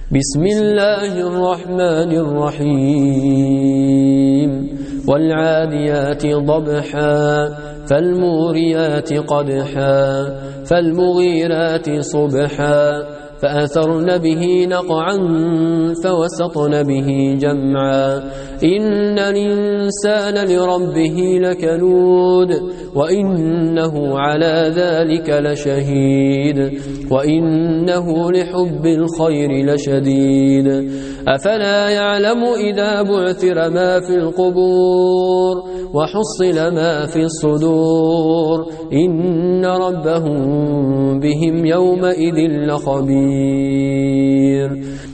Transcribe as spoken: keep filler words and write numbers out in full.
بسم الله الرحمن الرحيم والعاديات ضبحا فالموريات قدحا فالمغيرات صبحا فأثرن به نقعا فوسطن به جمعا إن الإنسان لربه لكنود وإنه على ذلك لشهيد وإنه لحب الخير لشديد أفلا يعلم إذا بعثر ما في القبور وحصل ما في الصدور إن ربهم بهم يومئذ لخبير